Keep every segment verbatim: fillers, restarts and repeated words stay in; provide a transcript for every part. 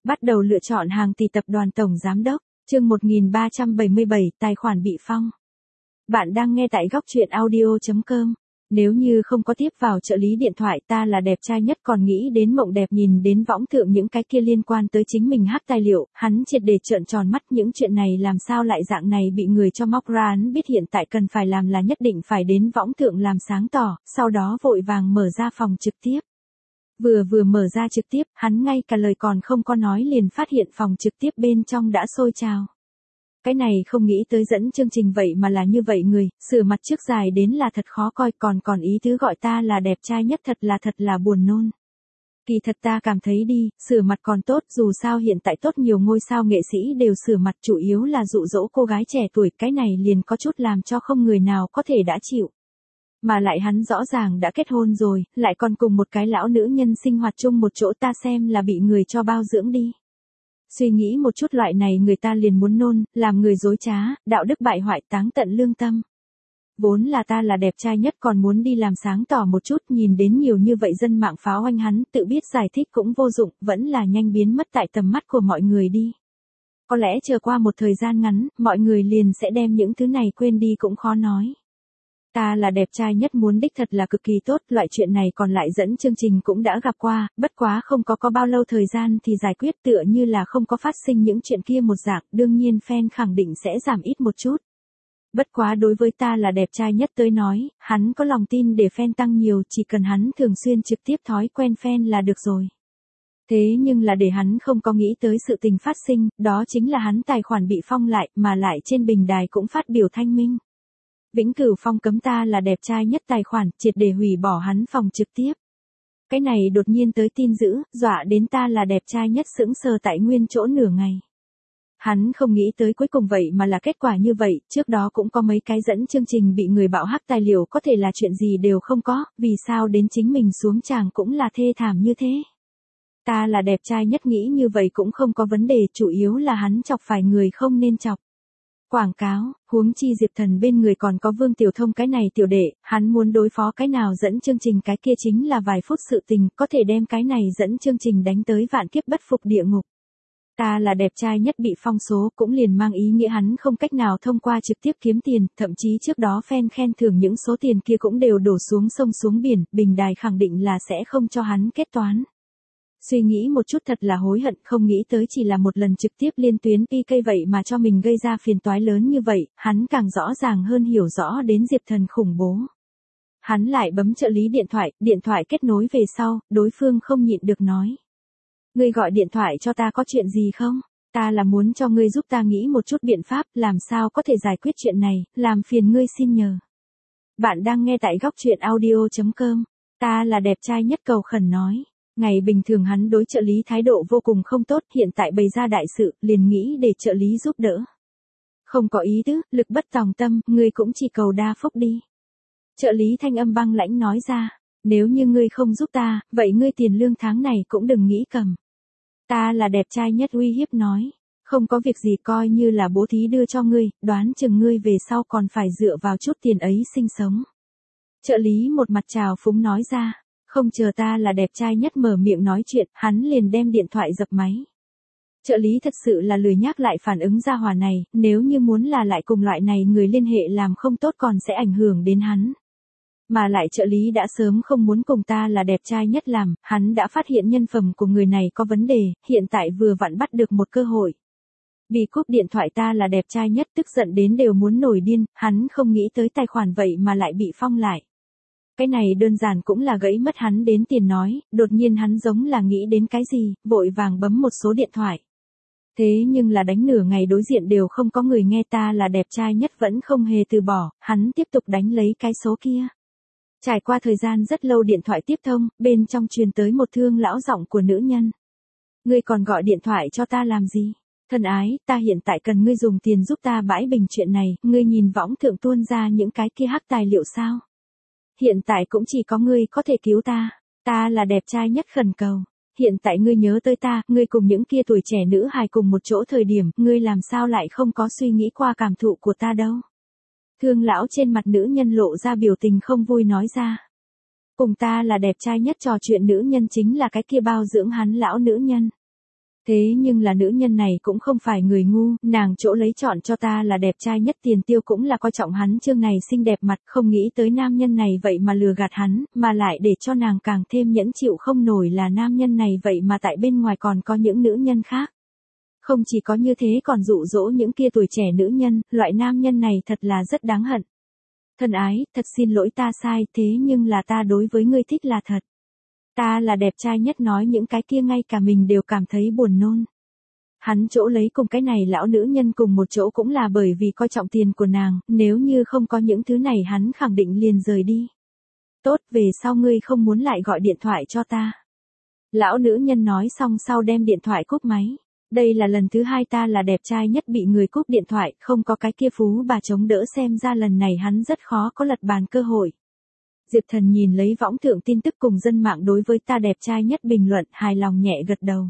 Bắt đầu lựa chọn hàng tỷ tập đoàn tổng giám đốc, chương một nghìn ba trăm bảy mươi bảy, tài khoản bị phong. Bạn đang nghe tại góc truyện audio chấm com. Nếu như không có tiếp vào trợ lý điện thoại ta là đẹp trai nhất còn nghĩ đến mộng đẹp nhìn đến võng thượng những cái kia liên quan tới chính mình hack tài liệu, hắn triệt để trợn tròn mắt những chuyện này làm sao lại dạng này bị người cho móc ra. Hắn biết hiện tại cần phải làm là nhất định phải đến võng thượng làm sáng tỏ, sau đó vội vàng mở ra phòng trực tiếp. Vừa vừa mở ra trực tiếp, hắn ngay cả lời còn không có nói liền phát hiện phòng trực tiếp bên trong đã sôi trào. Cái này không nghĩ tới dẫn chương trình vậy mà là như vậy người, sửa mặt trước dài đến là thật khó coi còn còn ý tứ gọi ta là đẹp trai nhất thật là thật là buồn nôn. Kỳ thật ta cảm thấy đi, sửa mặt còn tốt dù sao hiện tại tốt nhiều ngôi sao nghệ sĩ đều sửa mặt chủ yếu là dụ dỗ cô gái trẻ tuổi cái này liền có chút làm cho không người nào có thể đã chịu. Mà lại hắn rõ ràng đã kết hôn rồi, lại còn cùng một cái lão nữ nhân sinh hoạt chung một chỗ ta xem là bị người cho bao dưỡng đi. Suy nghĩ một chút loại này người ta liền muốn nôn, làm người dối trá, đạo đức bại hoại táng tận lương tâm. Vốn là ta là đẹp trai nhất còn muốn đi làm sáng tỏ một chút nhìn đến nhiều như vậy dân mạng pháo oanh hắn tự biết giải thích cũng vô dụng, vẫn là nhanh biến mất tại tầm mắt của mọi người đi. Có lẽ chờ qua một thời gian ngắn, mọi người liền sẽ đem những thứ này quên đi cũng khó nói. Ta là đẹp trai nhất muốn đích thật là cực kỳ tốt, loại chuyện này còn lại dẫn chương trình cũng đã gặp qua, bất quá không có có bao lâu thời gian thì giải quyết tựa như là không có phát sinh những chuyện kia một dạng, đương nhiên fan khẳng định sẽ giảm ít một chút. Bất quá đối với ta là đẹp trai nhất tới nói, hắn có lòng tin để fan tăng nhiều chỉ cần hắn thường xuyên trực tiếp thói quen fan là được rồi. Thế nhưng là để hắn không có nghĩ tới sự tình phát sinh, đó chính là hắn tài khoản bị phong lại mà lại trên bình đài cũng phát biểu thanh minh. Vĩnh cửu phong cấm ta là đẹp trai nhất tài khoản, triệt để hủy bỏ hắn phòng trực tiếp. Cái này đột nhiên tới tin dữ, dọa đến ta là đẹp trai nhất sững sờ tại nguyên chỗ nửa ngày. Hắn không nghĩ tới cuối cùng vậy mà là kết quả như vậy, trước đó cũng có mấy cái dẫn chương trình bị người bạo hack tài liệu có thể là chuyện gì đều không có, vì sao đến chính mình xuống tràng cũng là thê thảm như thế. Ta là đẹp trai nhất nghĩ như vậy cũng không có vấn đề, chủ yếu là hắn chọc phải người không nên chọc. Quảng cáo, huống chi Diệp Thần bên người còn có Vương Tiểu Thông cái này tiểu đệ, hắn muốn đối phó cái nào dẫn chương trình cái kia chính là vài phút sự tình, có thể đem cái này dẫn chương trình đánh tới vạn kiếp bất phục địa ngục. Ta là đẹp trai nhất bị phong số cũng liền mang ý nghĩa hắn không cách nào thông qua trực tiếp kiếm tiền, thậm chí trước đó fan khen thưởng những số tiền kia cũng đều đổ xuống sông xuống biển, bình đài khẳng định là sẽ không cho hắn kết toán. Suy nghĩ một chút thật là hối hận, không nghĩ tới chỉ là một lần trực tiếp liên tuyến pê ca vậy mà cho mình gây ra phiền toái lớn như vậy, hắn càng rõ ràng hơn hiểu rõ đến Diệp Thần khủng bố. Hắn lại bấm trợ lý điện thoại, điện thoại kết nối về sau, đối phương không nhịn được nói. Ngươi gọi điện thoại cho ta có chuyện gì không? Ta là muốn cho ngươi giúp ta nghĩ một chút biện pháp, làm sao có thể giải quyết chuyện này, làm phiền ngươi xin nhờ. Bạn đang nghe tại góc truyện audio chấm com, ta là đẹp trai nhất cầu khẩn nói. Ngày bình thường hắn đối trợ lý thái độ vô cùng không tốt, hiện tại bày ra đại sự, liền nghĩ để trợ lý giúp đỡ. Không có ý tứ, lực bất tòng tâm, ngươi cũng chỉ cầu đa phúc đi. Trợ lý thanh âm băng lãnh nói ra, nếu như ngươi không giúp ta, vậy ngươi tiền lương tháng này cũng đừng nghĩ cầm. Ta là đẹp trai nhất uy hiếp nói, không có việc gì coi như là bố thí đưa cho ngươi, đoán chừng ngươi về sau còn phải dựa vào chút tiền ấy sinh sống. Trợ lý một mặt trào phúng nói ra. Không chờ ta là đẹp trai nhất mở miệng nói chuyện, hắn liền đem điện thoại dập máy. Trợ lý thật sự là lười nhác lại phản ứng ra hòa này, nếu như muốn là lại cùng loại này người liên hệ làm không tốt còn sẽ ảnh hưởng đến hắn. Mà lại trợ lý đã sớm không muốn cùng ta là đẹp trai nhất làm, hắn đã phát hiện nhân phẩm của người này có vấn đề, hiện tại vừa vặn bắt được một cơ hội. Bị cúp điện thoại ta là đẹp trai nhất tức giận đến đều muốn nổi điên, hắn không nghĩ tới tài khoản vậy mà lại bị phong lại. Cái này đơn giản cũng là gãy mất hắn đến tiền nói, đột nhiên hắn giống là nghĩ đến cái gì, vội vàng bấm một số điện thoại. Thế nhưng là đánh nửa ngày đối diện đều không có người nghe ta là đẹp trai nhất vẫn không hề từ bỏ, hắn tiếp tục đánh lấy cái số kia. Trải qua thời gian rất lâu điện thoại tiếp thông, bên trong truyền tới một thương lão giọng của nữ nhân. Ngươi còn gọi điện thoại cho ta làm gì? Thân ái, ta hiện tại cần ngươi dùng tiền giúp ta bãi bình chuyện này, ngươi nhìn võng thượng tuôn ra những cái kia hack tài liệu sao? Hiện tại cũng chỉ có ngươi có thể cứu ta, ta là đẹp trai nhất khẩn cầu. Hiện tại ngươi nhớ tới ta, ngươi cùng những kia tuổi trẻ nữ hài cùng một chỗ thời điểm, ngươi làm sao lại không có suy nghĩ qua cảm thụ của ta đâu. Thương lão trên mặt nữ nhân lộ ra biểu tình không vui nói ra. Cùng ta là đẹp trai nhất trò chuyện nữ nhân chính là cái kia bao dưỡng hắn lão nữ nhân. Thế nhưng là nữ nhân này cũng không phải người ngu, nàng chỗ lấy chọn cho ta là đẹp trai nhất, tiền tiêu cũng là coi trọng hắn chương này xinh đẹp mặt, không nghĩ tới nam nhân này vậy mà lừa gạt hắn, mà lại để cho nàng càng thêm nhẫn chịu không nổi là nam nhân này vậy mà tại bên ngoài còn có những nữ nhân khác. Không chỉ có như thế còn dụ dỗ những kia tuổi trẻ nữ nhân, loại nam nhân này thật là rất đáng hận. Thân ái, thật xin lỗi ta sai, thế nhưng là ta đối với ngươi thích là thật. Ta là đẹp trai nhất, nói những cái kia ngay cả mình đều cảm thấy buồn nôn. Hắn chỗ lấy cùng cái này lão nữ nhân cùng một chỗ cũng là bởi vì coi trọng tiền của nàng, nếu như không có những thứ này hắn khẳng định liền rời đi. Tốt, về sau ngươi không muốn lại gọi điện thoại cho ta. Lão nữ nhân nói xong sau đem điện thoại cúp máy. Đây là lần thứ hai ta là đẹp trai nhất bị người cúp điện thoại, không có cái kia phú bà chống đỡ, xem ra lần này hắn rất khó có lật bàn cơ hội. Diệp Thần nhìn lấy võng thượng tin tức cùng dân mạng đối với ta đẹp trai nhất bình luận, hài lòng nhẹ gật đầu.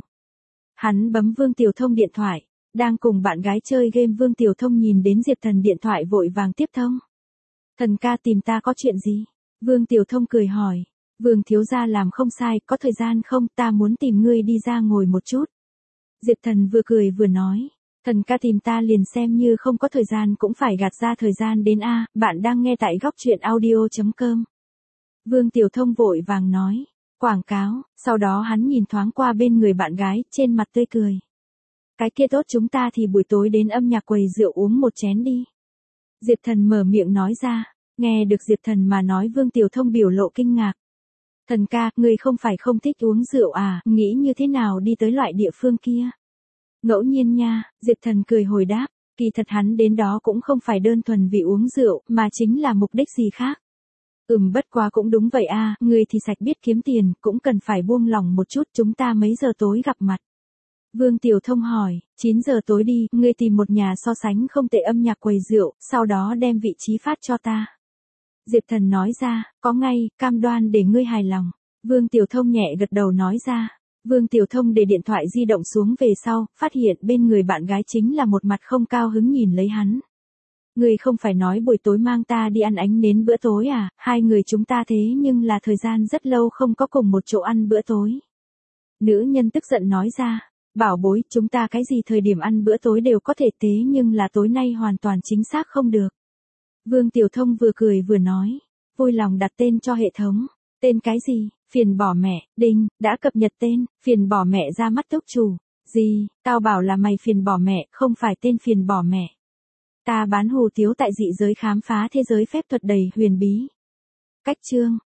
Hắn bấm Vương Tiểu Thông điện thoại, đang cùng bạn gái chơi game. Vương Tiểu Thông nhìn đến Diệp Thần điện thoại vội vàng tiếp thông. Thần ca tìm ta có chuyện gì? Vương Tiểu Thông cười hỏi. Vương thiếu gia làm không sai, có thời gian không, ta muốn tìm ngươi đi ra ngồi một chút. Diệp Thần vừa cười vừa nói. Thần ca tìm ta liền xem như không có thời gian cũng phải gạt ra thời gian đến a. Bạn đang nghe tại góc truyện audio chấm com. Vương Tiểu Thông vội vàng nói. Quảng cáo, sau đó hắn nhìn thoáng qua bên người bạn gái, trên mặt tươi cười. Cái kia tốt, chúng ta thì buổi tối đến âm nhạc quầy rượu uống một chén đi. Diệp Thần mở miệng nói ra. Nghe được Diệp Thần mà nói, Vương Tiểu Thông biểu lộ kinh ngạc. Thần ca, ngươi không phải không thích uống rượu à, nghĩ như thế nào đi tới loại địa phương kia? Ngẫu nhiên nha, Diệp Thần cười hồi đáp, kỳ thật hắn đến đó cũng không phải đơn thuần vì uống rượu, mà chính là mục đích gì khác. Ừm, bất quá cũng đúng vậy a, à, ngươi thì sạch biết kiếm tiền, cũng cần phải buông lỏng một chút, chúng ta mấy giờ tối gặp mặt? Vương Tiểu Thông hỏi. chín giờ tối đi, ngươi tìm một nhà so sánh không tệ âm nhạc quầy rượu, sau đó đem vị trí phát cho ta. Diệp Thần nói ra, có ngay, cam đoan để ngươi hài lòng. Vương Tiểu Thông nhẹ gật đầu nói ra. Vương Tiểu Thông để điện thoại di động xuống về sau, phát hiện bên người bạn gái chính là một mặt không cao hứng nhìn lấy hắn. Ngươi không phải nói buổi tối mang ta đi ăn ánh nến bữa tối à, hai người chúng ta thế nhưng là thời gian rất lâu không có cùng một chỗ ăn bữa tối. Nữ nhân tức giận nói ra, bảo bối, chúng ta cái gì thời điểm ăn bữa tối đều có thể, thế nhưng là tối nay hoàn toàn chính xác không được. Vương Tiểu Thông vừa cười vừa nói, vui lòng đặt tên cho hệ thống. Tên cái gì? Phiền bỏ mẹ. Đinh, đã cập nhật tên. Phiền bỏ mẹ ra mắt túc chủ. Gì? Tao bảo là mày phiền bỏ mẹ, không phải tên phiền bỏ mẹ. Ta bán hủ tiếu tại dị giới, khám phá thế giới phép thuật đầy huyền bí. Cách chương